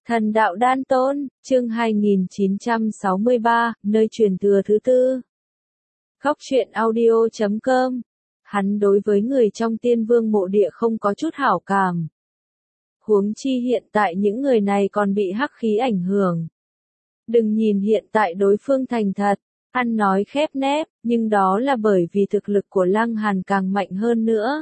Thần đạo đan tôn, chương 2963, nơi truyền thừa thứ tư. Góc truyện audio.com. Hắn đối với người trong Tiên Vương mộ địa không có chút hảo cảm. Huống chi hiện tại những người này còn bị hắc khí ảnh hưởng. Đừng nhìn hiện tại đối phương thành thật, ăn nói khép nép, nhưng đó là bởi vì thực lực của Lăng Hàn càng mạnh hơn nữa.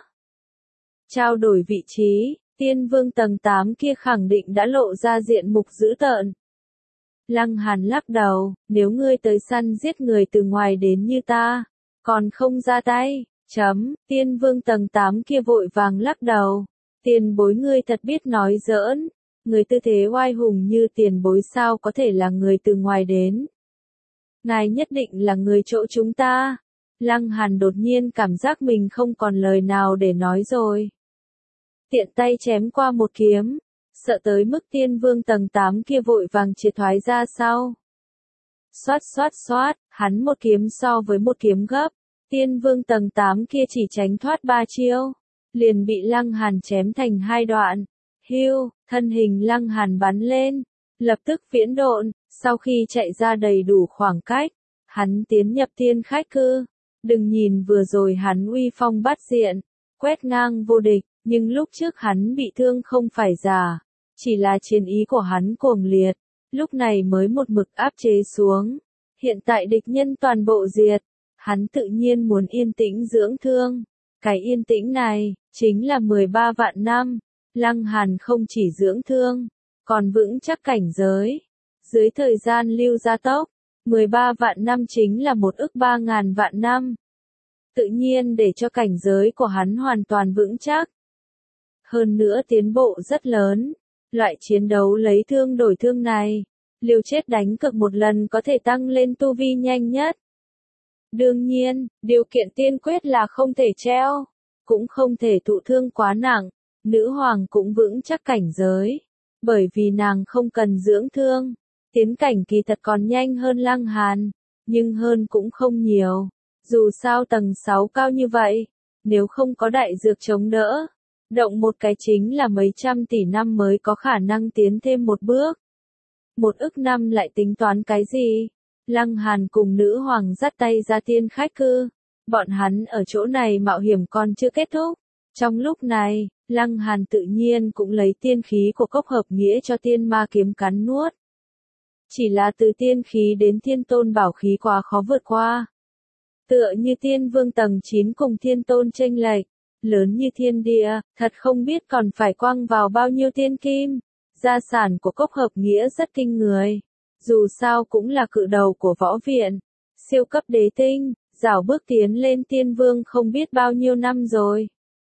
Trao đổi vị trí, Tiên Vương tầng 8 kia khẳng định đã lộ ra diện mục dữ tợn. Lăng Hàn lắc đầu, nếu ngươi tới săn giết người từ ngoài đến như ta, còn không ra tay, Tiên Vương tầng 8 kia vội vàng lắc đầu. Tiền bối ngươi thật biết nói giỡn, người tư thế oai hùng như tiền bối sao có thể là người từ ngoài đến. Ngài nhất định là người chỗ chúng ta. Lăng Hàn đột nhiên cảm giác mình không còn lời nào để nói rồi. Tiện tay chém qua một kiếm, sợ tới mức Tiên Vương tầng 8 kia vội vàng triệt thoái ra sau. Xoát xoát xoát, hắn một kiếm so với một kiếm gấp, Tiên Vương tầng 8 kia chỉ tránh thoát 3 chiêu, liền bị Lăng Hàn chém thành hai đoạn. Hưu, thân hình Lăng Hàn bắn lên, lập tức viễn độn, sau khi chạy ra đầy đủ khoảng cách, hắn tiến nhập tiên khách cư. Đừng nhìn vừa rồi hắn uy phong bát diện, quét ngang vô địch, nhưng lúc trước hắn bị thương không phải giả, chỉ là chiến ý của hắn cuồng liệt, lúc này mới một mực áp chế xuống. Hiện tại địch nhân toàn bộ diệt, hắn tự nhiên muốn yên tĩnh dưỡng thương. Cái yên tĩnh này, chính là 13 vạn năm. Lăng Hàn không chỉ dưỡng thương, còn vững chắc cảnh giới. Dưới thời gian lưu gia tốc, 13 vạn năm chính là 1.300.000 vạn năm. Tự nhiên để cho cảnh giới của hắn hoàn toàn vững chắc. Hơn nữa tiến bộ rất lớn. Loại chiến đấu lấy thương đổi thương này, liều chết đánh cược một lần có thể tăng lên tu vi nhanh nhất. Đương nhiên, điều kiện tiên quyết là không thể treo, cũng không thể thụ thương quá nặng. Nữ hoàng cũng vững chắc cảnh giới, bởi vì nàng không cần dưỡng thương. Tiến cảnh kỳ thật còn nhanh hơn Lăng Hàn, nhưng hơn cũng không nhiều. Dù sao tầng 6 cao như vậy, nếu không có đại dược chống đỡ, động một cái chính là mấy trăm tỷ năm mới có khả năng tiến thêm một bước. 1 ức năm lại tính toán cái gì? Lăng Hàn cùng nữ hoàng dắt tay ra tiên khách cư. Bọn hắn ở chỗ này mạo hiểm còn chưa kết thúc. Trong lúc này, Lăng Hàn tự nhiên cũng lấy tiên khí của cốc hợp nghĩa cho tiên ma kiếm cắn nuốt. Chỉ là từ tiên khí đến thiên tôn bảo khí quá khó vượt qua. Tựa như Tiên Vương tầng 9 cùng thiên tôn chênh lệch, lớn như thiên địa, thật không biết còn phải quăng vào bao nhiêu tiên kim. Gia sản của cốc hợp nghĩa rất kinh người. Dù sao cũng là cự đầu của võ viện, siêu cấp đế tinh, rảo bước tiến lên tiên vương không biết bao nhiêu năm rồi.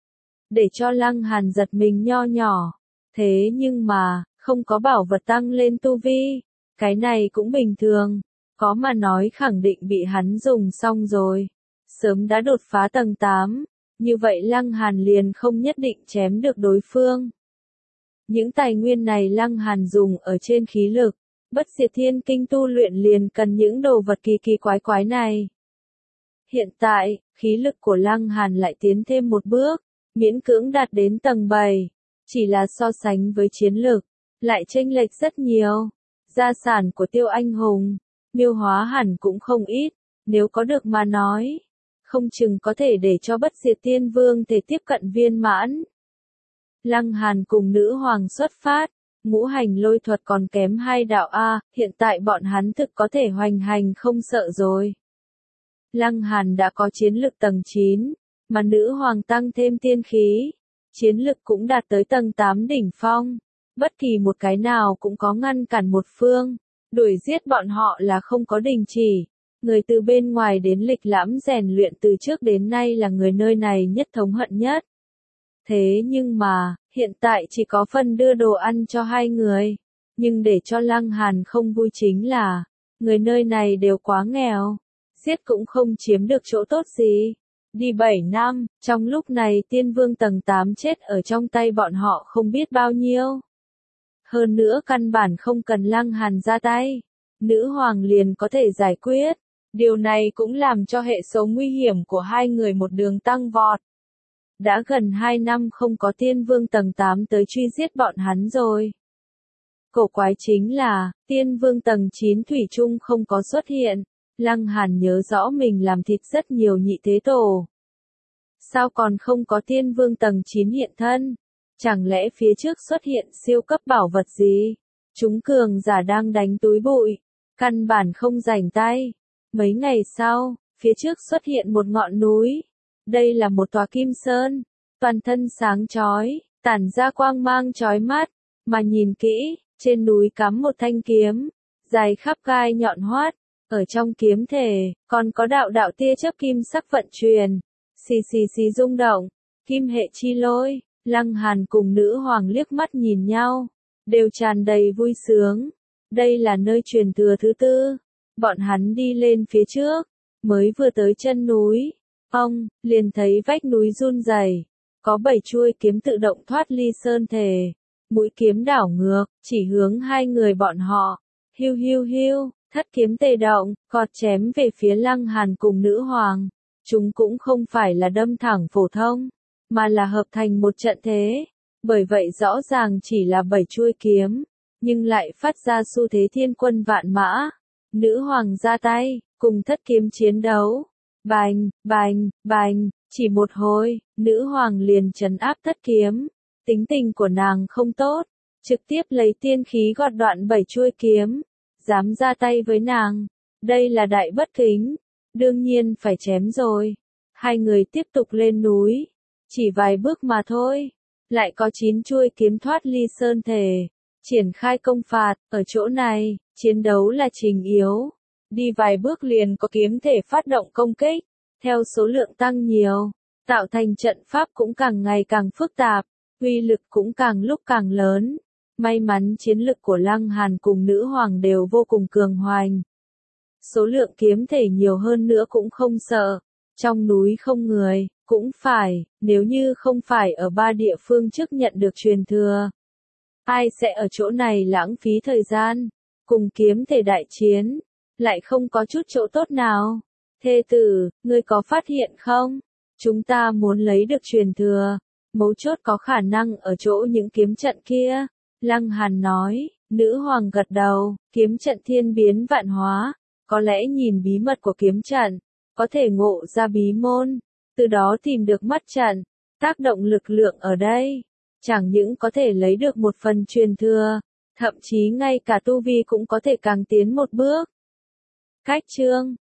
Để cho Lăng Hàn giật mình nho nhỏ. Thế nhưng mà, không có bảo vật tăng lên tu vi. Cái này cũng bình thường. Có mà nói khẳng định bị hắn dùng xong rồi. Sớm đã đột phá tầng 8. Như vậy Lăng Hàn liền không nhất định chém được đối phương. Những tài nguyên này Lăng Hàn dùng ở trên khí lực. Bất diệt thiên kinh tu luyện liền cần những đồ vật kỳ kỳ quái quái này. Hiện tại, khí lực của Lăng Hàn lại tiến thêm một bước, miễn cưỡng đạt đến tầng 7. Chỉ là so sánh với chiến lực, lại chênh lệch rất nhiều. Gia sản của Tiêu Anh Hùng, miêu hóa hẳn cũng không ít, nếu có được mà nói, không chừng có thể để cho bất diệt tiên vương thể tiếp cận viên mãn. Lăng Hàn cùng nữ hoàng xuất phát, ngũ hành lôi thuật còn kém 2 đạo A, hiện tại bọn hắn thực có thể hoành hành không sợ rồi. Lăng Hàn đã có chiến lực tầng 9, mà nữ hoàng tăng thêm tiên khí, chiến lực cũng đạt tới tầng 8 đỉnh phong. Bất kỳ một cái nào cũng có ngăn cản một phương, đuổi giết bọn họ là không có đình chỉ. Người từ bên ngoài đến lịch lãm rèn luyện từ trước đến nay là người nơi này nhất thống hận nhất. Thế nhưng mà, hiện tại chỉ có phần đưa đồ ăn cho 2 người. Nhưng để cho Lăng Hàn không vui chính là, người nơi này đều quá nghèo, giết cũng không chiếm được chỗ tốt gì. Đi 7 năm, trong lúc này Tiên Vương tầng 8 chết ở trong tay bọn họ không biết bao nhiêu. Hơn nữa căn bản không cần Lăng Hàn ra tay, nữ hoàng liền có thể giải quyết. Điều này cũng làm cho hệ số nguy hiểm của 2 người một đường tăng vọt. Đã gần 2 năm không có Tiên Vương tầng 8 tới truy giết bọn hắn rồi. Cổ quái chính là, tiên vương tầng 9 thủy chung không có xuất hiện. Lăng Hàn nhớ rõ mình làm thịt rất nhiều nhị thế tổ. Sao còn không có tiên vương tầng 9 hiện thân? Chẳng lẽ phía trước xuất hiện siêu cấp bảo vật gì? Chúng cường giả đang đánh túi bụi, căn bản không rảnh tay. Mấy ngày sau, phía trước xuất hiện một ngọn núi. Đây là một tòa kim sơn, toàn thân sáng chói, tản ra quang mang chói mắt, mà nhìn kỹ, trên núi cắm một thanh kiếm, dài khắp gai nhọn hoắt, ở trong kiếm thể, còn có đạo đạo tia chớp kim sắc vận chuyển, xì xì xì rung động, kim hệ chi lôi. Lăng Hàn cùng nữ hoàng liếc mắt nhìn nhau, đều tràn đầy vui sướng. Đây là nơi truyền thừa thứ tư. Bọn hắn đi lên phía trước, mới vừa tới chân núi, ông liền thấy vách núi run rẩy, có 7 chuôi kiếm tự động thoát ly sơn thể, mũi kiếm đảo ngược, chỉ hướng hai người bọn họ. Hiu hiu hiu, thất kiếm tề động, cọt chém về phía Lăng Hàn cùng nữ hoàng. Chúng cũng không phải là đâm thẳng phổ thông, mà là hợp thành một trận thế. Bởi vậy rõ ràng chỉ là 7 chuôi kiếm, nhưng lại phát ra xu thế thiên quân vạn mã. Nữ hoàng ra tay, cùng thất kiếm chiến đấu. Bành, bành, bành, chỉ một hồi, nữ hoàng liền trấn áp thất kiếm. Tính tình của nàng không tốt, trực tiếp lấy tiên khí gọt đoạn 7 chuôi kiếm. Dám ra tay với nàng, đây là đại bất kính, đương nhiên phải chém rồi. Hai người tiếp tục lên núi, chỉ vài bước mà thôi, lại có 9 chuôi kiếm thoát ly sơn thể, triển khai công phạt. Ở chỗ này, chiến đấu là trình yếu, đi vài bước liền có kiếm thể phát động công kích, theo số lượng tăng nhiều, tạo thành trận pháp cũng càng ngày càng phức tạp, uy lực cũng càng lúc càng lớn. May mắn chiến lực của Lăng Hàn cùng nữ hoàng đều vô cùng cường hoành. Số lượng kiếm thể nhiều hơn nữa cũng không sợ. Trong núi không người, cũng phải, nếu như không phải ở 3 địa phương trước nhận được truyền thừa. Ai sẽ ở chỗ này lãng phí thời gian, cùng kiếm thể đại chiến, lại không có chút chỗ tốt nào. Thê tử, ngươi có phát hiện không? Chúng ta muốn lấy được truyền thừa, mấu chốt có khả năng ở chỗ những kiếm trận kia. Lăng Hàn nói, nữ hoàng gật đầu, kiếm trận thiên biến vạn hóa, có lẽ nhìn bí mật của kiếm trận, có thể ngộ ra bí môn, từ đó tìm được mắt trận, tác động lực lượng ở đây, chẳng những có thể lấy được một phần truyền thừa, thậm chí ngay cả tu vi cũng có thể càng tiến một bước. Cách chương